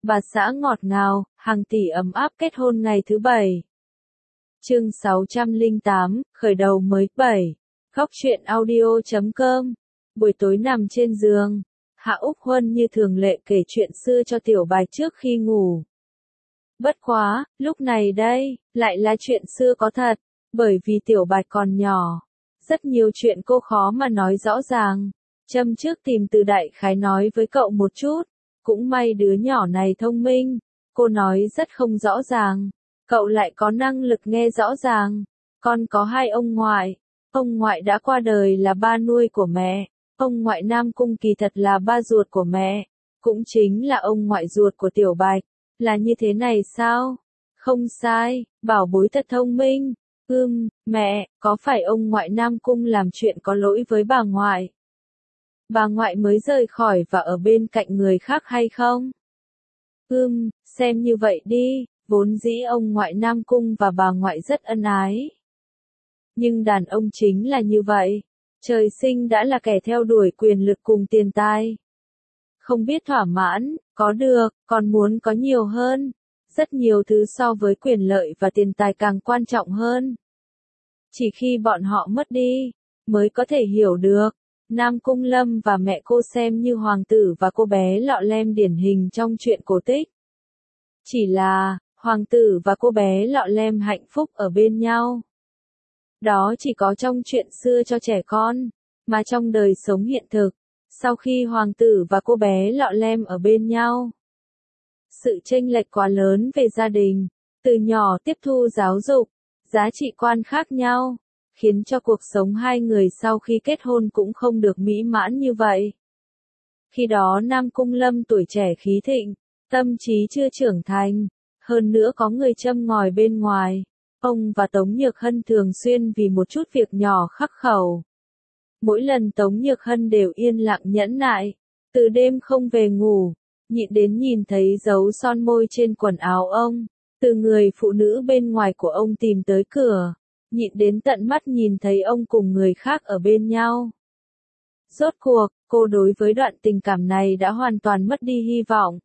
bà xã ngọt ngào, hàng tỷ ấm áp kết hôn ngày thứ 7. Chương 608, khởi đầu mới 7. Góc truyện audio.com. Buổi tối nằm trên giường, Hạ Úc Huân như thường lệ kể chuyện xưa cho Tiểu Bạch trước khi ngủ. Bất quá, lúc này đây, lại là chuyện xưa có thật, bởi vì Tiểu Bạch còn nhỏ. Rất nhiều chuyện cô khó mà nói rõ ràng. Châm trước tìm từ đại khái nói với cậu một chút. Cũng may đứa nhỏ này thông minh. Cô nói rất không rõ ràng. Cậu lại có năng lực nghe rõ ràng. Con có 2 ông ngoại. Ông ngoại đã qua đời là ba nuôi của mẹ. Ông ngoại Nam Cung kỳ thật là ba ruột của mẹ. Cũng chính là ông ngoại ruột của Tiểu Bạch. Là như thế này sao? Không sai, bảo bối thật thông minh. Mẹ, có phải ông ngoại Nam Cung làm chuyện có lỗi với bà ngoại? Bà ngoại mới rời khỏi và ở bên cạnh người khác hay không? Xem như vậy đi, vốn dĩ ông ngoại Nam Cung và bà ngoại rất ân ái. Nhưng đàn ông chính là như vậy, trời sinh đã là kẻ theo đuổi quyền lực cùng tiền tài. Không biết thỏa mãn, có được, còn muốn có nhiều hơn. Rất nhiều thứ so với quyền lợi và tiền tài càng quan trọng hơn. Chỉ khi bọn họ mất đi, mới có thể hiểu được. Nam Cung Lâm và mẹ cô xem như hoàng tử và cô bé Lọ Lem điển hình trong chuyện cổ tích. Chỉ là, hoàng tử và cô bé Lọ Lem hạnh phúc ở bên nhau. Đó chỉ có trong chuyện xưa cho trẻ con, mà trong đời sống hiện thực, sau khi hoàng tử và cô bé Lọ Lem ở bên nhau. Sự chênh lệch quá lớn về gia đình, từ nhỏ tiếp thu giáo dục, giá trị quan khác nhau, khiến cho cuộc sống hai người sau khi kết hôn cũng không được mỹ mãn như vậy. Khi đó Nam Cung Lâm tuổi trẻ khí thịnh, tâm trí chưa trưởng thành, hơn nữa có người châm ngòi bên ngoài. Ông và Tống Nhược Hân thường xuyên vì một chút việc nhỏ khắc khẩu. Mỗi lần Tống Nhược Hân đều yên lặng nhẫn nại, từ đêm không về ngủ, nhịn đến nhìn thấy dấu son môi trên quần áo ông, từ người phụ nữ bên ngoài của ông tìm tới cửa, nhịn đến tận mắt nhìn thấy ông cùng người khác ở bên nhau. Rốt cuộc, cô đối với đoạn tình cảm này đã hoàn toàn mất đi hy vọng.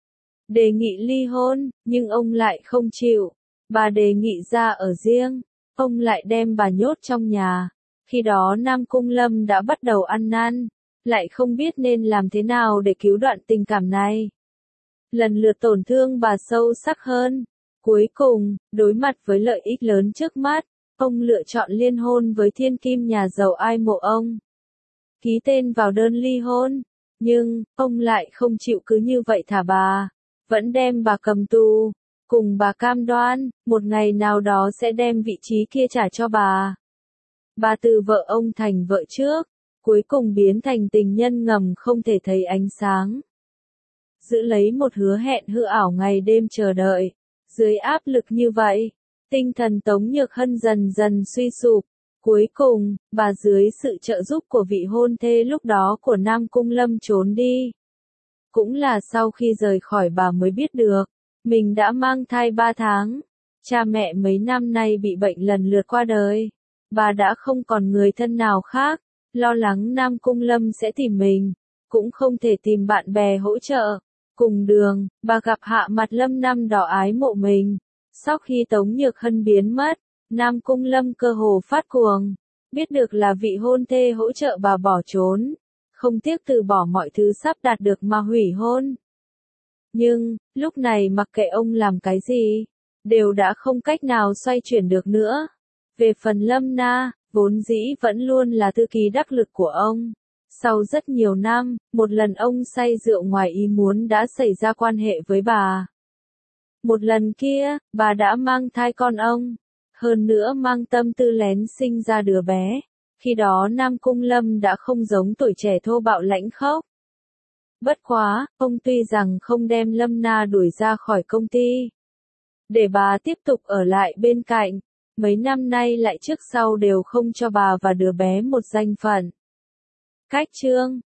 Đề nghị ly hôn, nhưng ông lại không chịu. Bà đề nghị ra ở riêng, ông lại đem bà nhốt trong nhà. Khi đó Nam Cung Lâm đã bắt đầu ăn năn, lại không biết nên làm thế nào để cứu đoạn tình cảm này. Lần lượt tổn thương bà sâu sắc hơn. Cuối cùng, đối mặt với lợi ích lớn trước mắt, ông lựa chọn liên hôn với thiên kim nhà giàu ai mộ ông. Ký tên vào đơn ly hôn, nhưng, ông lại không chịu cứ như vậy thả bà, vẫn đem bà cầm tù. Cùng bà cam đoan, một ngày nào đó sẽ đem vị trí kia trả cho bà. Bà từ vợ ông thành vợ trước, cuối cùng biến thành tình nhân ngầm không thể thấy ánh sáng. Giữ lấy một hứa hẹn hư ảo ngày đêm chờ đợi. Dưới áp lực như vậy, tinh thần Tống Nhược Hân dần dần suy sụp. Cuối cùng, bà dưới sự trợ giúp của vị hôn thê lúc đó của Nam Cung Lâm trốn đi. Cũng là sau khi rời khỏi bà mới biết được. Mình đã mang thai 3 tháng, cha mẹ mấy năm nay bị bệnh lần lượt qua đời. Bà đã không còn người thân nào khác, lo lắng Nam Cung Lâm sẽ tìm mình, cũng không thể tìm bạn bè hỗ trợ. Cùng đường, bà gặp Hạ Mặt Lâm năm đỏ ái mộ mình. Sau khi Tống Nhược Hân biến mất, Nam Cung Lâm cơ hồ phát cuồng. Biết được là vị hôn thê hỗ trợ bà bỏ trốn, không tiếc từ bỏ mọi thứ sắp đạt được mà hủy hôn. Nhưng, lúc này mặc kệ ông làm cái gì, đều đã không cách nào xoay chuyển được nữa. Về phần Lâm Na, vốn dĩ vẫn luôn là thư ký đắc lực của ông. Sau rất nhiều năm, một lần ông say rượu ngoài ý muốn đã xảy ra quan hệ với bà. Một lần kia, bà đã mang thai con ông. Hơn nữa mang tâm tư lén sinh ra đứa bé. Khi đó Nam Cung Lâm đã không giống tuổi trẻ thô bạo lãnh khốc. Bất quá, ông tuy rằng không đem Lâm Na đuổi ra khỏi công ty, để bà tiếp tục ở lại bên cạnh, mấy năm nay lại trước sau đều không cho bà và đứa bé một danh phận. Cách chương